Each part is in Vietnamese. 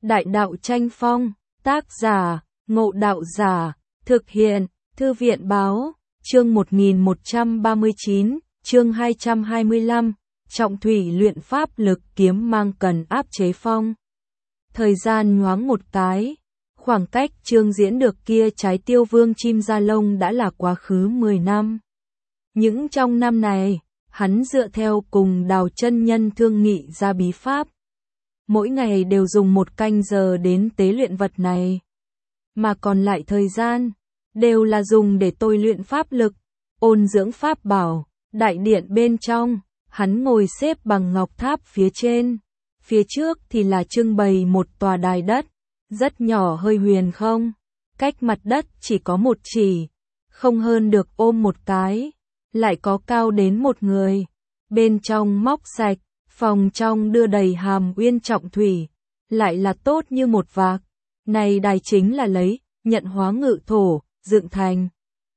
Đại đạo tranh phong, tác giả, Ngộ Đạo Giả, thực hiện, Thư viện báo, chương 1139, chương 225, trọng thủy luyện pháp lực kiếm mang cần áp chế phong. Thời gian nhoáng một cái, khoảng cách chương diễn được kia trái tiêu vương chim da lông đã là quá khứ 10 năm. Những trong năm này, hắn dựa theo cùng Đào chân nhân thương nghị ra bí pháp. Mỗi ngày đều dùng 1 canh giờ đến tế luyện vật này. Mà còn lại thời gian, đều là dùng để tôi luyện pháp lực, ôn dưỡng pháp bảo. Đại điện bên trong, hắn ngồi xếp bằng ngọc tháp phía trên. Phía trước thì là trưng bày một tòa đài đất, rất nhỏ hơi huyền không. Cách mặt đất chỉ có 1 chỉ, không hơn được ôm một cái, lại có cao đến 1 người. Bên trong móc sạch, phòng trong đưa đầy hàm uyên trọng thủy, lại là tốt như một vạc. Này đài chính là lấy, nhận hóa ngự thổ, dựng thành.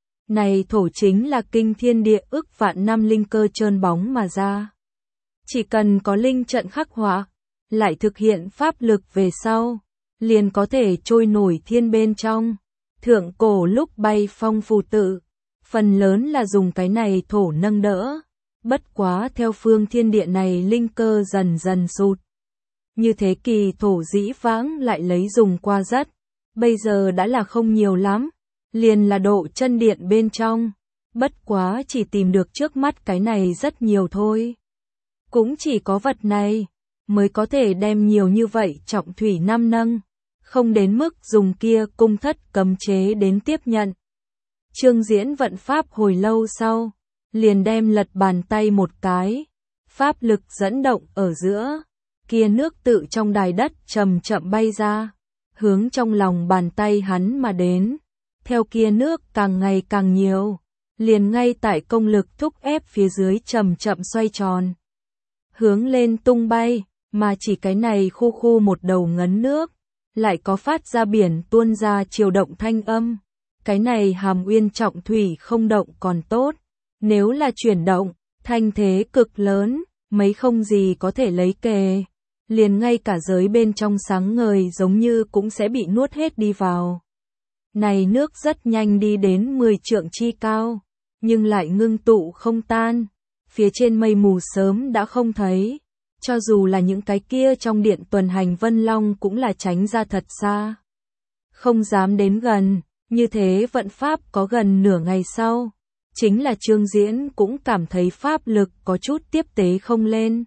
Này thổ chính là kinh thiên địa ức vạn năm linh cơ trơn bóng mà ra. Chỉ cần có linh trận khắc họa, lại thực hiện pháp lực về sau, liền có thể trôi nổi thiên bên trong. Thượng cổ lúc bay phong phù tự, phần lớn là dùng cái này thổ nâng đỡ. Bất quá theo phương thiên địa này linh cơ dần dần sụt. Như thế kỳ thổ dĩ vãng lại lấy dùng qua rất, bây giờ đã là không nhiều lắm, liền là độ chân điện bên trong. Bất quá chỉ tìm được trước mắt cái này rất nhiều thôi. Cũng chỉ có vật này, mới có thể đem nhiều như vậy trọng thủy năm nâng, không đến mức dùng kia cung thất cấm chế đến tiếp nhận. Chương diễn vận pháp hồi lâu sau, liền đem lật bàn tay một cái, pháp lực dẫn động ở giữa, kia nước tự trong đài đất chậm chậm bay ra, hướng trong lòng bàn tay hắn mà đến. Theo kia nước càng ngày càng nhiều, liền ngay tại công lực thúc ép phía dưới chậm chậm xoay tròn, hướng lên tung bay, mà chỉ cái này khu khu một đầu ngấn nước, lại có phát ra biển tuôn ra chiều động thanh âm. Cái này hàm uyên trọng thủy không động còn tốt, nếu là chuyển động, thanh thế cực lớn, mấy không gì có thể lấy kề, liền ngay cả giới bên trong sáng ngời giống như cũng sẽ bị nuốt hết đi vào. Này nước rất nhanh đi đến 10 trượng chi cao, nhưng lại ngưng tụ không tan, phía trên mây mù sớm đã không thấy, cho dù là những cái kia trong điện tuần hành vân long cũng là tránh ra thật xa, không dám đến gần. Như thế vận pháp có gần nửa ngày sau, chính là chương diễn cũng cảm thấy pháp lực có chút tiếp tế không lên.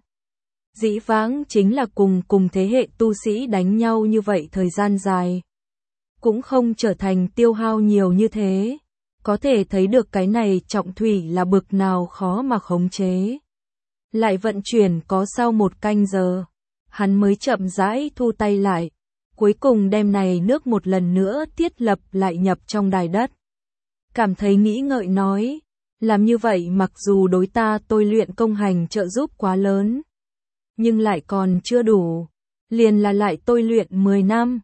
Dĩ vãng chính là cùng thế hệ tu sĩ đánh nhau như vậy thời gian dài, cũng không trở thành tiêu hao nhiều như thế. Có thể thấy được cái này trọng thủy là bực nào khó mà khống chế. Lại vận chuyển có sau 1 canh giờ, hắn mới chậm rãi thu tay lại. Cuối cùng đem này nước một lần nữa thiết lập lại nhập trong đài đất. Cảm thấy nghĩ ngợi nói, làm như vậy mặc dù đối ta tôi luyện công hành trợ giúp quá lớn, nhưng lại còn chưa đủ. Liền là lại tôi luyện 10 năm,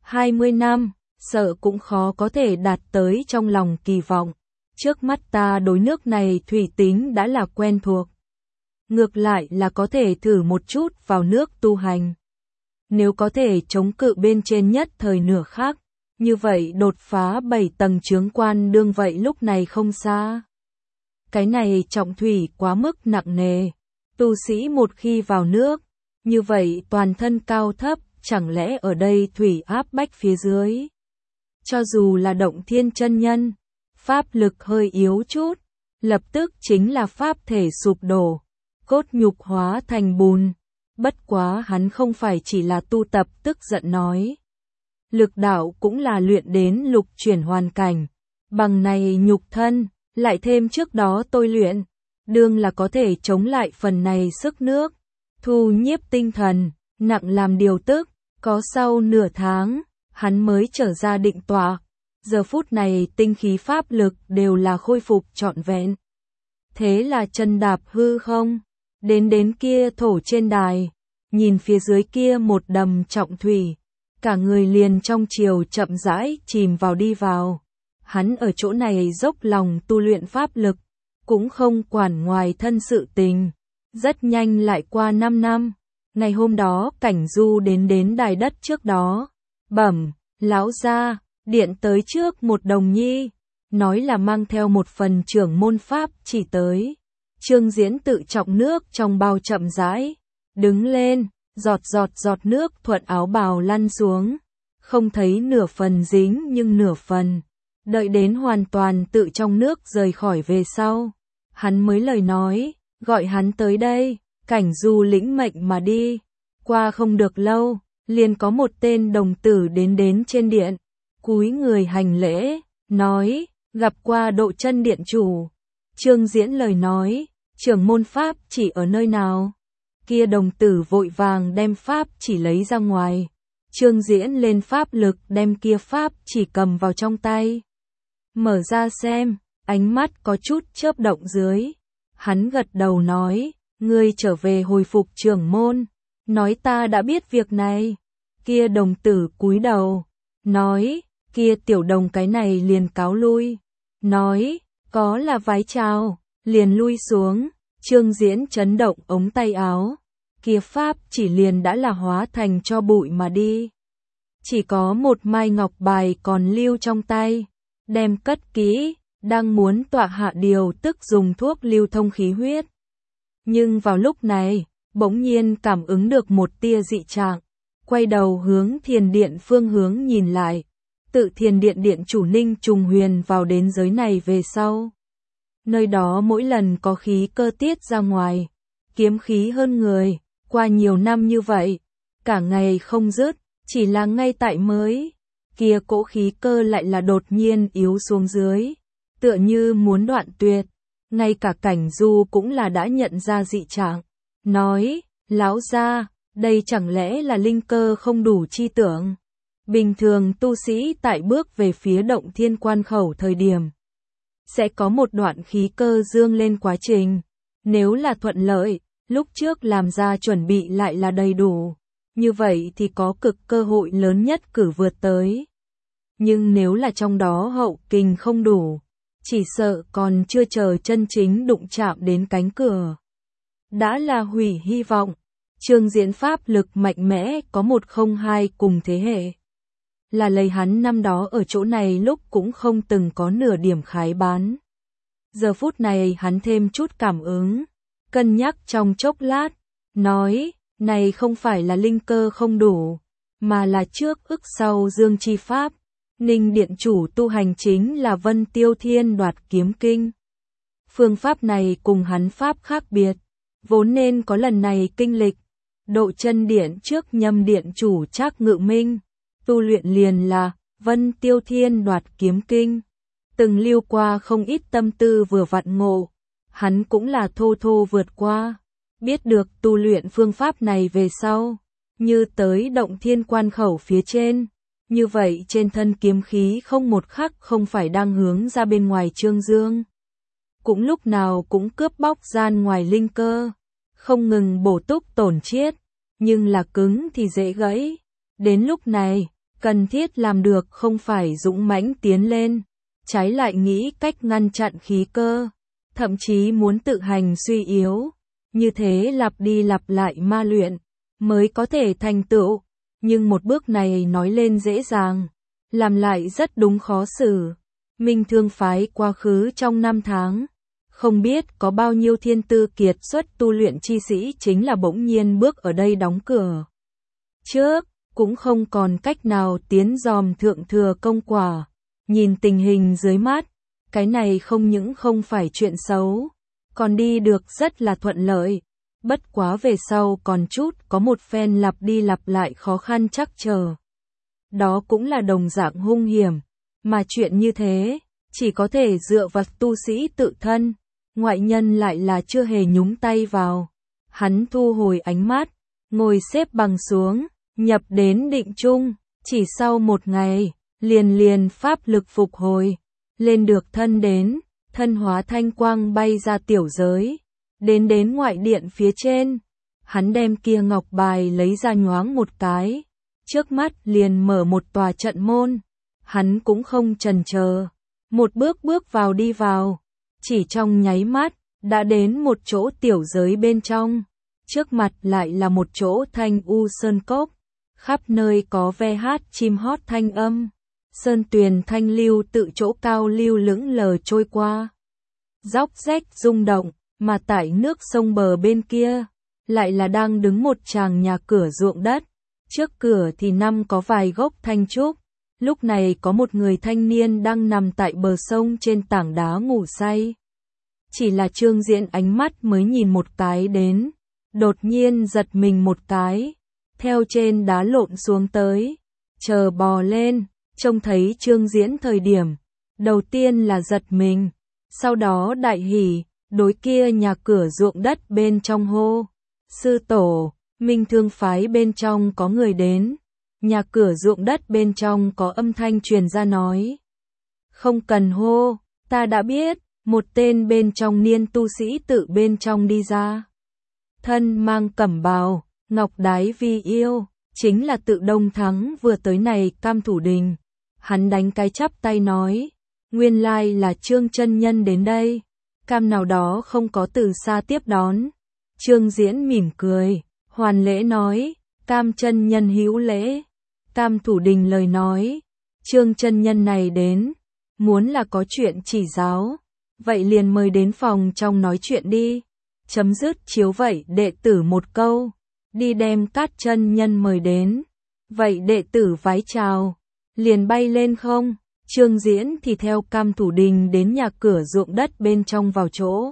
20 năm, sợ cũng khó có thể đạt tới trong lòng kỳ vọng. Trước mắt ta đối nước này thủy tính đã là quen thuộc. Ngược lại là có thể thử một chút vào nước tu hành. Nếu có thể chống cự bên trên nhất thời nửa khắc, như vậy đột phá 7 tầng chướng quan đương vậy lúc này không xa. Cái này trọng thủy quá mức nặng nề, tu sĩ một khi vào nước, như vậy toàn thân cao thấp, chẳng lẽ ở đây thủy áp bách phía dưới. Cho dù là Động Thiên chân nhân, pháp lực hơi yếu chút, lập tức chính là pháp thể sụp đổ, cốt nhục hóa thành bùn. Bất quá hắn không phải chỉ là tu tập tức giận nói. Lực đạo cũng là luyện đến lục chuyển hoàn cảnh. Bằng này nhục thân, lại thêm trước đó tôi luyện, đương là có thể chống lại phần này sức nước. Thu nhiếp tinh thần, nặng làm điều tức, có sau nửa tháng, hắn mới trở ra định tọa. Giờ phút này tinh khí pháp lực đều là khôi phục trọn vẹn. Thế là chân đạp hư không. Đến kia thổ trên đài, nhìn phía dưới kia một đầm trọng thủy, cả người liền trong chiều chậm rãi chìm vào đi vào. Hắn ở chỗ này dốc lòng tu luyện pháp lực, cũng không quản ngoài thân sự tình. Rất nhanh lại qua 5 năm, Ngày hôm đó Cảnh Du đến đài đất trước đó, bẩm, lão gia, điện tới trước một đồng nhi, nói là mang theo một phần trưởng môn pháp chỉ tới. Trương Diễn tự trọng nước trong bao chậm rãi, đứng lên, giọt nước thuận áo bào lăn xuống, không thấy nửa phần dính nhưng nửa phần. Đợi đến hoàn toàn tự trong nước rời khỏi về sau, hắn mới lời nói, gọi hắn tới đây. Cảnh Du lĩnh mệnh mà đi. Qua không được lâu, liền có một tên đồng tử đến trên điện, cúi người hành lễ, nói, gặp qua Độ Chân điện chủ. Trương Diễn lời nói, trưởng môn pháp chỉ ở nơi nào? Kia đồng tử vội vàng đem pháp chỉ lấy ra ngoài. Trương Diễn lên pháp lực đem kia pháp chỉ cầm vào trong tay. Mở ra xem, ánh mắt có chút chớp động dưới. Hắn gật đầu nói, ngươi trở về hồi phục trưởng môn, nói ta đã biết việc này. Kia đồng tử cúi đầu, nói, kia tiểu đồng cái này liền cáo lui, nói, có là vái chào, liền lui xuống. Trương Diễn chấn động ống tay áo, kia pháp chỉ liền đã là hóa thành cho bụi mà đi. Chỉ có một mai ngọc bài còn lưu trong tay, đem cất kỹ, đang muốn tọa hạ điều tức dùng thuốc lưu thông khí huyết. Nhưng vào lúc này, bỗng nhiên cảm ứng được một tia dị trạng, quay đầu hướng thiền điện phương hướng nhìn lại. Tự thiền điện điện chủ Ninh Trùng Huyền vào đến giới này về sau. Nơi đó mỗi lần có khí cơ tiết ra ngoài, kiếm khí hơn người, qua nhiều năm như vậy, cả ngày không dứt, chỉ là ngay tại mới, kia cỗ khí cơ lại là đột nhiên yếu xuống dưới, tựa như muốn đoạn tuyệt. Ngay cả Cảnh Du cũng là đã nhận ra dị trạng, nói, lão gia, đây chẳng lẽ là linh cơ không đủ chi tưởng. Bình thường tu sĩ tại bước về phía động thiên quan khẩu thời điểm, sẽ có một đoạn khí cơ dương lên quá trình. Nếu là thuận lợi, lúc trước làm ra chuẩn bị lại là đầy đủ, như vậy thì có cực cơ hội lớn nhất cử vượt tới. Nhưng nếu là trong đó hậu kình không đủ, chỉ sợ còn chưa chờ chân chính đụng chạm đến cánh cửa, đã là hủy hy vọng. Trương Diễn pháp lực mạnh mẽ có 102 cùng thế hệ. Là lấy hắn năm đó ở chỗ này lúc cũng không từng có nửa điểm khái bán. Giờ phút này hắn thêm chút cảm ứng, cân nhắc trong chốc lát, nói, này không phải là linh cơ không đủ, mà là trước ức sau dương chi pháp. Ninh điện chủ tu hành chính là Vân Tiêu Thiên Đoạt Kiếm Kinh. Phương pháp này cùng hắn pháp khác biệt, vốn nên có lần này kinh lịch. Độ Chân điện trước nhâm điện chủ Trác Ngự Minh, tu luyện liền là Vân Tiêu Thiên Đoạt Kiếm Kinh. Từng lưu qua không ít tâm tư vừa vặn ngộ, hắn cũng là thô thô vượt qua. Biết được tu luyện phương pháp này về sau, như tới động thiên quan khẩu phía trên. Như vậy trên thân kiếm khí không một khắc không phải đang hướng ra bên ngoài trương dương. Cũng lúc nào cũng cướp bóc gian ngoài linh cơ, không ngừng bổ túc tổn chiết, nhưng là cứng thì dễ gãy. Đến lúc này, cần thiết làm được không phải dũng mãnh tiến lên, trái lại nghĩ cách ngăn chặn khí cơ, thậm chí muốn tự hành suy yếu. Như thế lặp đi lặp lại ma luyện, mới có thể thành tựu. Nhưng một bước này nói lên dễ dàng, làm lại rất đúng khó xử. Minh Thương phái quá khứ trong 5 tháng, không biết có bao nhiêu thiên tư kiệt xuất tu luyện chi sĩ chính là bỗng nhiên bước ở đây đóng cửa. Trước, cũng không còn cách nào tiến dòm thượng thừa công quả. Nhìn tình hình dưới mắt, cái này không những không phải chuyện xấu, còn đi được rất là thuận lợi. Bất quá về sau còn chút có một phen lặp đi lặp lại khó khăn chắc chờ. Đó cũng là đồng dạng hung hiểm, mà chuyện như thế, chỉ có thể dựa vào tu sĩ tự thân, ngoại nhân lại là chưa hề nhúng tay vào. Hắn thu hồi ánh mắt, ngồi xếp bằng xuống, nhập đến định chung, chỉ sau một ngày, liền pháp lực phục hồi, lên được thân đến, thân hóa thanh quang bay ra tiểu giới. Đến ngoại điện phía trên, hắn đem kia ngọc bài lấy ra nhoáng một cái, trước mắt liền mở một tòa trận môn, hắn cũng không chần chờ, một bước vào đi vào, chỉ trong nháy mắt, đã đến một chỗ tiểu giới bên trong, Trước mặt lại là một chỗ thanh u sơn cốc, khắp nơi có ve hát chim hót thanh âm, sơn tuyền thanh lưu tự chỗ cao lưu lững lờ trôi qua. Róc rách rung động, mà tại nước sông bờ bên kia, lại là đang đứng một tràng nhà cửa ruộng đất. Trước cửa thì có vài gốc thanh trúc, lúc này có một người thanh niên đang nằm tại bờ sông trên tảng đá ngủ say. Chỉ là Trương Diễn ánh mắt mới nhìn một cái đến, đột nhiên giật mình một cái, theo trên đá lộn xuống tới, chờ bò lên, trông thấy Trương Diễn thời điểm, đầu tiên là giật mình, sau đó đại hỉ, đối kia nhà cửa ruộng đất bên trong hô, sư tổ, Minh Thương phái bên trong có người đến, nhà cửa ruộng đất bên trong có âm thanh truyền ra nói. Không cần hô, ta đã biết, một tên bên trong niên tu sĩ tự bên trong đi ra. Thân mang cẩm bào, ngọc đái vi yêu, chính là tự Đông Thắng vừa tới này Cam Thủ Đình. Hắn đánh cái chắp tay nói, nguyên lai là Trương chân nhân đến đây. Cam nào đó không có từ xa tiếp đón. Trương Diễn mỉm cười, hoàn lễ nói, Cam chân nhân hữu lễ. Cam Thủ Đình lời nói, Trương chân nhân này đến, muốn là có chuyện chỉ giáo, vậy liền mời đến phòng trong nói chuyện đi. Chấm dứt chiếu vậy đệ tử một câu, đi đem Cát chân nhân mời đến. Vậy đệ tử vái chào, liền bay lên không. Trương Diễn thì theo Cam Thủ Đình đến nhà cửa ruộng đất bên trong vào chỗ.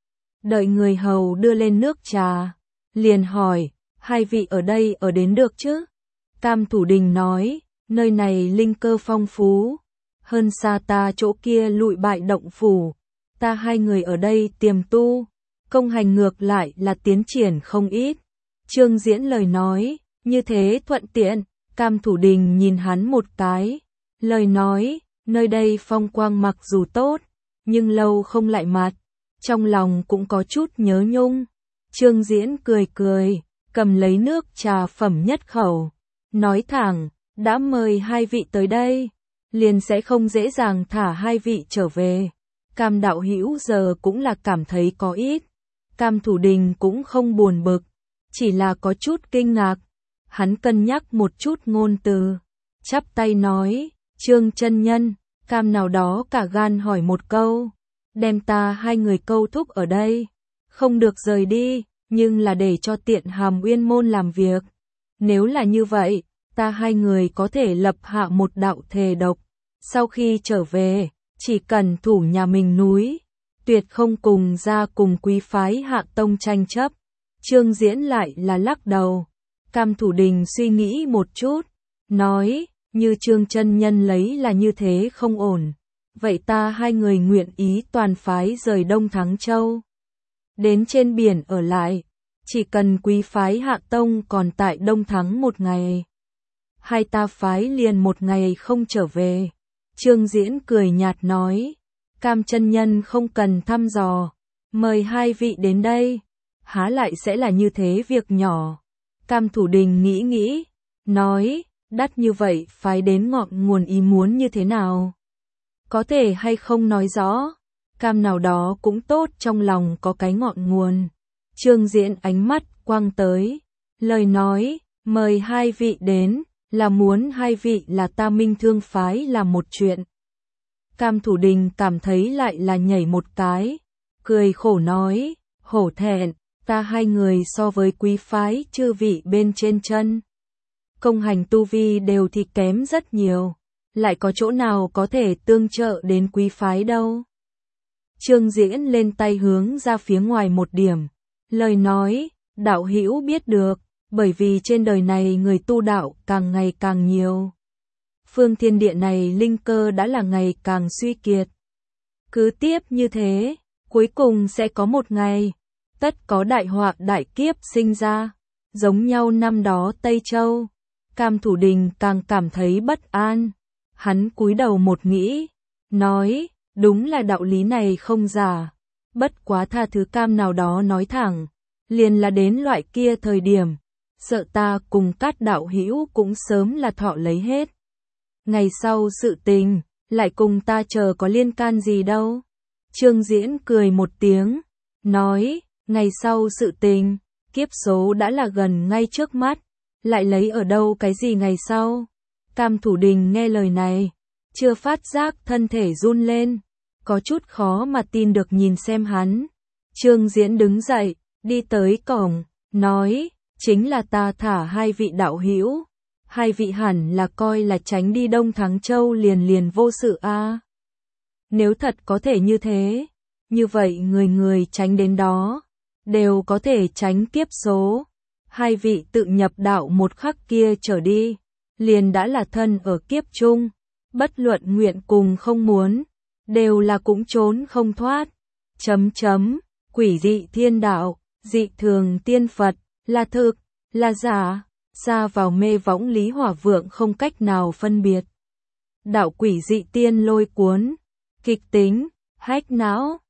Đợi người hầu đưa lên nước trà, liền hỏi, hai vị ở đây ở đến được chứ? Cam Thủ Đình nói, nơi này linh cơ phong phú, hơn xa ta chỗ kia lụi bại động phủ, ta hai người ở đây tiềm tu, công hành ngược lại là tiến triển không ít. Trương Diễn lời nói, như thế thuận tiện, Cam Thủ Đình nhìn hắn một cái, lời nói, nơi đây phong quang mặc dù tốt, nhưng lâu không lại mặt, trong lòng cũng có chút nhớ nhung. Trương Diễn cười cười, cầm lấy nước trà phẩm nhất khẩu, nói thẳng, đã mời hai vị tới đây, liền sẽ không dễ dàng thả hai vị trở về. Cam đạo hữu giờ cũng là cảm thấy có ít. Cam Thủ Đình cũng không buồn bực, chỉ là có chút kinh ngạc. Hắn cân nhắc một chút ngôn từ, chắp tay nói, Trương chân nhân, Cam nào đó cả gan hỏi một câu, đem ta hai người câu thúc ở đây, không được rời đi, nhưng là để cho tiện Hàm Uyên môn làm việc. Nếu là như vậy, ta hai người có thể lập hạ một đạo thề độc, sau khi trở về, chỉ cần thủ nhà mình núi, tuyệt không cùng ra cùng quý phái Hạ tông tranh chấp. Trương Diễn lại là lắc đầu. Cam Thủ Đình suy nghĩ một chút, nói, như Trương chân nhân lấy là như thế không ổn, vậy ta hai người nguyện ý toàn phái rời Đông Thắng Châu, đến trên biển ở lại, chỉ cần quý phái Hạ tông còn tại Đông Thắng một ngày, hai ta phái liền một ngày không trở về. Trương Diễn cười nhạt nói, Cam chân nhân không cần thăm dò, mời hai vị đến đây, há lại sẽ là như thế việc nhỏ. Cam Thủ Đình nghĩ, nói, đắt như vậy phái đến ngọn nguồn ý muốn như thế nào? Có thể hay không nói rõ, Cam nào đó cũng tốt trong lòng có cái ngọn nguồn. Trương Diễn ánh mắt quang tới, lời nói, mời hai vị đến, là muốn hai vị là ta Minh Thương phái làm một chuyện. Cam Thủ Đình cảm thấy lại là nhảy một cái, cười khổ nói, hổ thẹn, ta hai người so với quý phái chư vị bên trên chân. Công hành tu vi đều thì kém rất nhiều, lại có chỗ nào có thể tương trợ đến quý phái đâu. Trương Diễn lên tay hướng ra phía ngoài một điểm, lời nói, đạo hữu biết được, bởi vì trên đời này người tu đạo càng ngày càng nhiều. Phương thiên địa này linh cơ đã là ngày càng suy kiệt. Cứ tiếp như thế, cuối cùng sẽ có một ngày, tất có đại họa đại kiếp sinh ra, giống nhau năm đó Tây Châu. Cam Thủ Đình càng cảm thấy bất an, hắn cúi đầu một nghĩ, nói, đúng là đạo lý này không giả, bất quá tha thứ Cam nào đó nói thẳng, liền là đến loại kia thời điểm, sợ ta cùng Cát đạo hữu cũng sớm là thọ lấy hết. Ngày sau sự tình, lại cùng ta chờ có liên can gì đâu. Trương Diễn cười một tiếng, nói, ngày sau sự tình, kiếp số đã là gần ngay trước mắt, lại lấy ở đâu cái gì ngày sau. Cam Thủ Đình nghe lời này, chưa phát giác thân thể run lên, có chút khó mà tin được nhìn xem hắn. Trương Diễn đứng dậy, đi tới cổng, nói, chính là ta thả hai vị đạo hữu, hai vị hẳn là coi là tránh đi Đông Thắng Châu liền liền vô sự a. Nếu thật có thể như thế, như vậy người người tránh đến đó, đều có thể tránh kiếp số. Hai vị tự nhập đạo một khắc kia trở đi, liền đã là thân ở kiếp chung, bất luận nguyện cùng không muốn, đều là cũng trốn không thoát. Quỷ dị thiên đạo, dị thường tiên Phật, là thực, là giả, xa vào mê võng Lý Hỏa Vượng không cách nào phân biệt. Đạo quỷ dị tiên lôi cuốn, kịch tính, hách não,